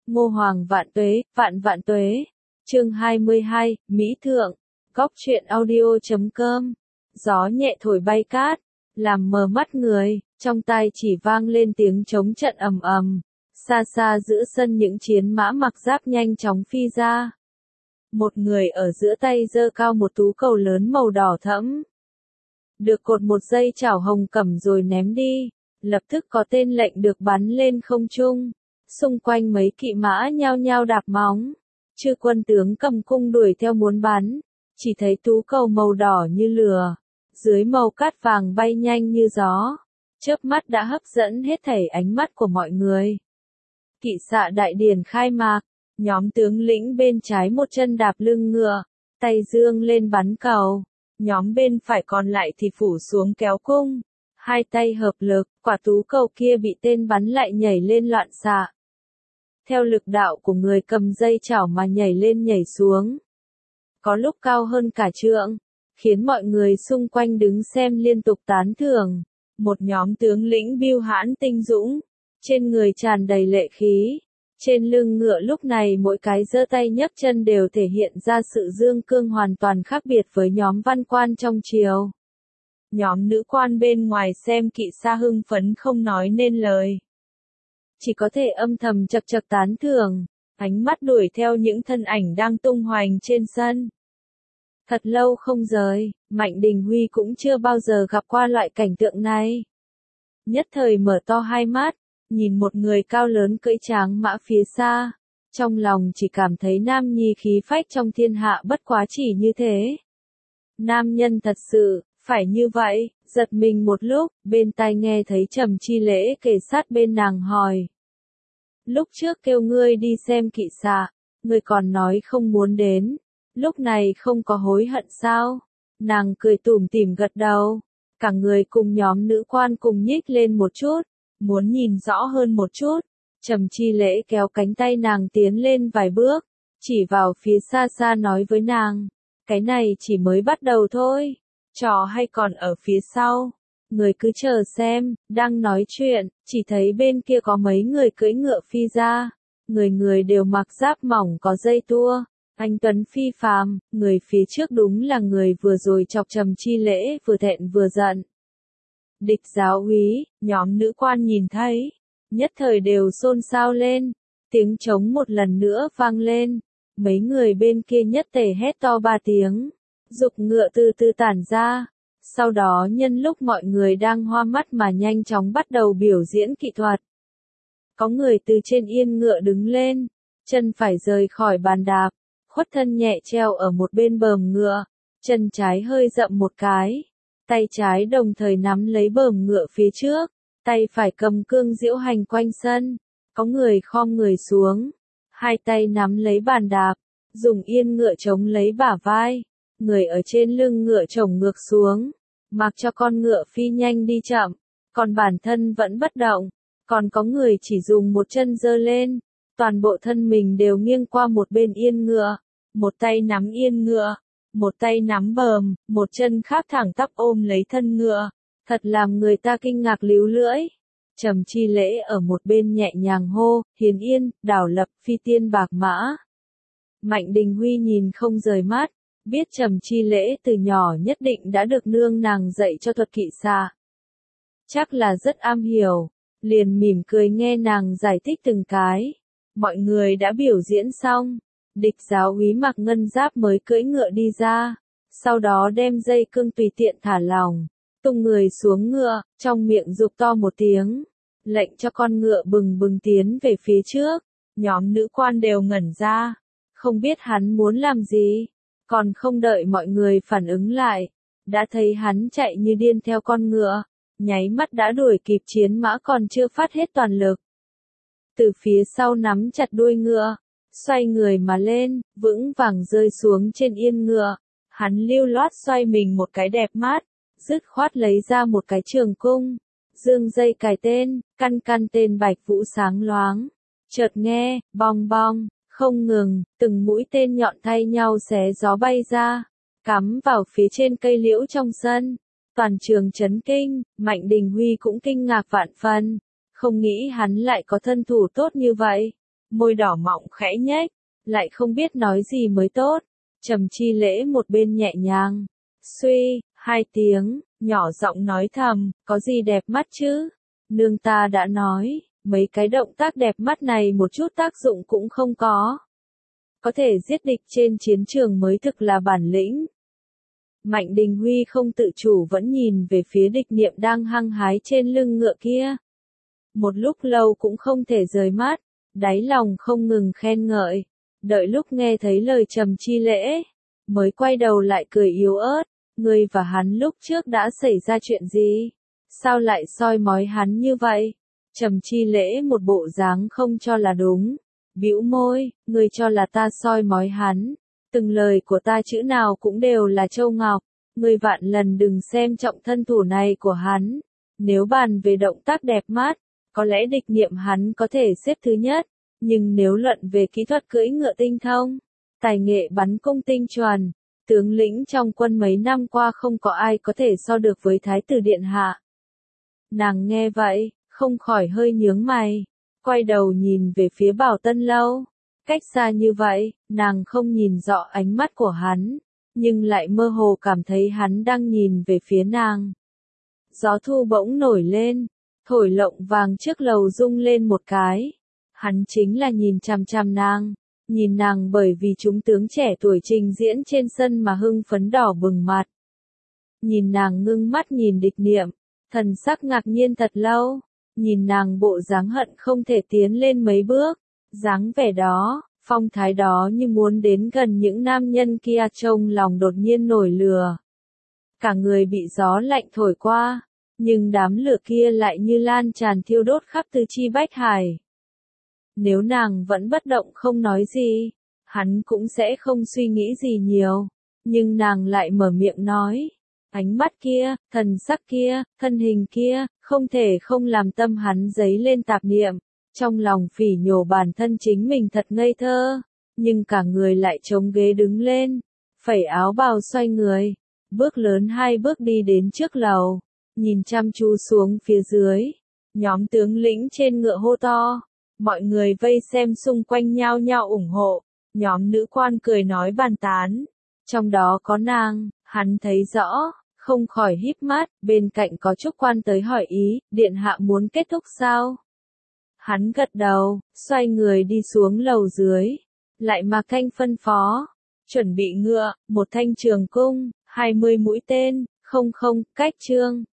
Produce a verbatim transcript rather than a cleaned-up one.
Ngô Hoàng vạn tuế, vạn vạn tuế. Chương hai mươi hai, Mỹ Thượng. Góc truyện audio chấm com. Gió nhẹ thổi bay cát, làm mờ mắt người, trong tai chỉ vang lên tiếng trống trận ầm ầm. Xa xa giữa sân những chiến mã mặc giáp nhanh chóng phi ra. Một người ở giữa tay giơ cao một tú cầu lớn màu đỏ thẫm. Được cột một dây chảo hồng cẩm rồi ném đi, lập tức có tên lệnh được bắn lên không trung. Xung quanh mấy kỵ mã nhao nhao đạp móng. Chư quân tướng cầm cung đuổi theo muốn bắn. Chỉ thấy tú cầu màu đỏ như lửa. Dưới màu cát vàng bay nhanh như gió. Chớp mắt đã hấp dẫn hết thảy ánh mắt của mọi người. Kỵ xạ đại điển khai mạc. Nhóm tướng lĩnh bên trái một chân đạp lưng ngựa. Tay dương lên bắn cầu. Nhóm bên phải còn lại thì phủ xuống kéo cung. Hai tay hợp lực, quả tú cầu kia bị tên bắn lại nhảy lên loạn xạ. Theo lực đạo của người cầm dây chảo mà nhảy lên nhảy xuống. Có lúc cao hơn cả trượng, khiến mọi người xung quanh đứng xem liên tục tán thưởng. Một nhóm tướng lĩnh bưu hãn tinh dũng, trên người tràn đầy lệ khí. Trên lưng ngựa lúc này mỗi cái giơ tay nhấc chân đều thể hiện ra sự dương cương hoàn toàn khác biệt với nhóm văn quan trong triều. Nhóm nữ quan bên ngoài xem kỵ xa hưng phấn không nói nên lời. Chỉ có thể âm thầm chậc chậc tán thưởng, ánh mắt đuổi theo những thân ảnh đang tung hoành trên sân. Thật lâu không rời, Mạnh Đình Huy cũng chưa bao giờ gặp qua loại cảnh tượng này. Nhất thời mở to hai mắt, nhìn một người cao lớn cưỡi tráng mã phía xa, trong lòng chỉ cảm thấy nam nhi khí phách trong thiên hạ bất quá chỉ như thế. Nam nhân thật sự, phải như vậy, giật mình một lúc, bên tai nghe thấy Trầm Chi Lễ kề sát bên nàng hỏi. Lúc trước kêu ngươi đi xem kỵ xạ, ngươi còn nói không muốn đến, lúc này không có hối hận sao? Nàng cười tủm tỉm gật đầu, cả người cùng nhóm nữ quan cùng nhích lên một chút, muốn nhìn rõ hơn một chút. Trầm Chi Lễ kéo cánh tay nàng tiến lên vài bước, chỉ vào phía xa xa nói với nàng, cái này chỉ mới bắt đầu thôi. Trò hay còn ở phía sau, người cứ chờ xem. Đang nói chuyện, chỉ thấy bên kia có mấy người cưỡi ngựa phi ra, người người đều mặc giáp mỏng có dây tua, anh tuấn phi phàm, người phía trước đúng là người vừa rồi chọc Trầm Chi Lễ vừa thẹn vừa giận. Địch giáo úy, nhóm nữ quan nhìn thấy, nhất thời đều xôn xao lên, tiếng trống một lần nữa vang lên, mấy người bên kia nhất tề hét to ba tiếng. Dục ngựa từ từ tản ra, sau đó nhân lúc mọi người đang hoa mắt mà nhanh chóng bắt đầu biểu diễn kỹ thuật. Có người từ trên yên ngựa đứng lên, chân phải rời khỏi bàn đạp, khuất thân nhẹ treo ở một bên bờm ngựa, chân trái hơi dậm một cái, tay trái đồng thời nắm lấy bờm ngựa phía trước, tay phải cầm cương diễu hành quanh sân. Có người khom người xuống, hai tay nắm lấy bàn đạp, dùng yên ngựa chống lấy bả vai. Người ở trên lưng ngựa chổng ngược xuống, mặc cho con ngựa phi nhanh đi chậm, còn bản thân vẫn bất động. Còn có người chỉ dùng một chân giơ lên, toàn bộ thân mình đều nghiêng qua một bên yên ngựa, một tay nắm yên ngựa, một tay nắm bờm, một chân khác thẳng tắp ôm lấy thân ngựa, thật làm người ta kinh ngạc líu lưỡi. Trầm Chi Lễ ở một bên nhẹ nhàng hô, Hiền Yên, Đảo Lập, Phi Tiên Bạc Mã. Mạnh Đình Huy nhìn không rời mắt. Biết Trầm Chi Lễ từ nhỏ nhất định đã được nương nàng dạy cho thuật kỵ xạ. Chắc là rất am hiểu, liền mỉm cười nghe nàng giải thích từng cái. Mọi người đã biểu diễn xong, địch giáo úy mặc ngân giáp mới cưỡi ngựa đi ra, sau đó đem dây cương tùy tiện thả lỏng, tung người xuống ngựa, trong miệng dục to một tiếng, lệnh cho con ngựa bừng bừng tiến về phía trước. Nhóm nữ quan đều ngẩn ra, không biết hắn muốn làm gì. Còn không đợi mọi người phản ứng lại, đã thấy hắn chạy như điên theo con ngựa, nháy mắt đã đuổi kịp chiến mã còn chưa phát hết toàn lực. Từ phía sau nắm chặt đuôi ngựa, xoay người mà lên, vững vàng rơi xuống trên yên ngựa, hắn lưu loát xoay mình một cái đẹp mát, dứt khoát lấy ra một cái trường cung, dương dây cài tên, căn căn tên Bạch Vũ sáng loáng, chợt nghe, bong bong. Không ngừng, từng mũi tên nhọn thay nhau xé gió bay ra, cắm vào phía trên cây liễu trong sân. Toàn trường chấn kinh, Mạnh Đình Huy cũng kinh ngạc vạn phần, không nghĩ hắn lại có thân thủ tốt như vậy. môi đỏ mọng khẽ nhếch, lại không biết nói gì mới tốt. Trầm Chi Lễ một bên nhẹ nhàng, suy, hai tiếng, nhỏ giọng nói thầm, có gì đẹp mắt chứ? Nương ta đã nói, mấy cái động tác đẹp mắt này một chút tác dụng cũng không có. Có thể giết địch trên chiến trường mới thực là bản lĩnh. Mạnh Đình Huy không tự chủ vẫn nhìn về phía Địch Niệm đang hăng hái trên lưng ngựa kia. Một lúc lâu cũng không thể rời mắt, đáy lòng không ngừng khen ngợi. Đợi lúc nghe thấy lời Trầm Chi Lễ, mới quay đầu lại cười yếu ớt. Ngươi và hắn lúc trước đã xảy ra chuyện gì? Sao lại soi mói hắn như vậy? Trầm Chi Lễ một bộ dáng không cho là đúng. Bĩu môi, ngươi cho là ta soi mói hắn. Từng lời của ta chữ nào cũng đều là châu ngọc. Ngươi vạn lần đừng xem trọng thân thủ này của hắn. Nếu bàn về động tác đẹp mắt, có lẽ Địch Niệm hắn có thể xếp thứ nhất. Nhưng nếu luận về kỹ thuật cưỡi ngựa tinh thông, tài nghệ bắn cung tinh chuẩn, tướng lĩnh trong quân mấy năm qua không có ai có thể so được với Thái tử Điện Hạ. Nàng nghe vậy, không khỏi hơi nhướng mày, quay đầu nhìn về phía Bảo Tân Lâu. Cách xa như vậy, nàng không nhìn rõ ánh mắt của hắn, nhưng lại mơ hồ cảm thấy hắn đang nhìn về phía nàng. Gió thu bỗng nổi lên, thổi lộng vàng trước lầu rung lên một cái. Hắn chính là nhìn chằm chằm nàng, nhìn nàng bởi vì chúng tướng trẻ tuổi trình diễn trên sân mà hưng phấn đỏ bừng mặt. Nhìn nàng ngưng mắt nhìn Địch Niệm, thần sắc ngạc nhiên thật lâu, nhìn nàng bộ dáng hận không thể tiến lên mấy bước, dáng vẻ đó, phong thái đó như muốn đến gần những nam nhân kia trông lòng đột nhiên nổi lửa. Cả người bị gió lạnh thổi qua, nhưng đám lửa kia lại như lan tràn thiêu đốt khắp tứ chi bách hải. Nếu nàng vẫn bất động không nói gì, hắn cũng sẽ không suy nghĩ gì nhiều. Nhưng nàng lại mở miệng nói. Ánh mắt kia, thần sắc kia, thân hình kia, không thể không làm tâm hắn dấy lên tạp niệm. Trong lòng phỉ nhổ bản thân chính mình thật ngây thơ. Nhưng cả người lại chống ghế đứng lên. Phẩy áo bào xoay người. Bước lớn hai bước đi đến trước lầu. Nhìn chăm chú xuống phía dưới. Nhóm tướng lĩnh trên ngựa hô to. Mọi người vây xem xung quanh nhao nhao ủng hộ, nhóm nữ quan cười nói bàn tán, trong đó có nàng, hắn thấy rõ, không khỏi híp mắt, bên cạnh có Trúc quan tới hỏi ý, điện hạ muốn kết thúc sao? Hắn gật đầu, xoay người đi xuống lầu dưới, lại mà canh phân phó, chuẩn bị ngựa, một thanh trường cung, hai mươi mũi tên, không không, cách trương.